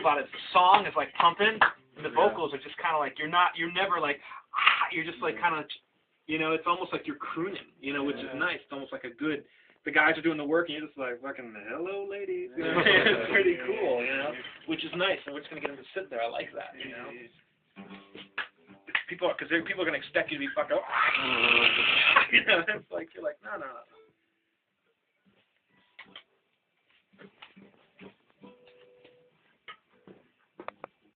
about it. The song is like pumping, and the vocals are just kind of like you're never like you're just like kind of, you know, it's almost like you're crooning, you know, which is nice. It's almost like a good. The guys are doing the work, and you're just like fucking hello, ladies. You know? It's pretty cool, you know, which is nice. And we're just gonna get them to sit there. I like that, you know. People are gonna expect you to be fucking. You know, it's like you're like no.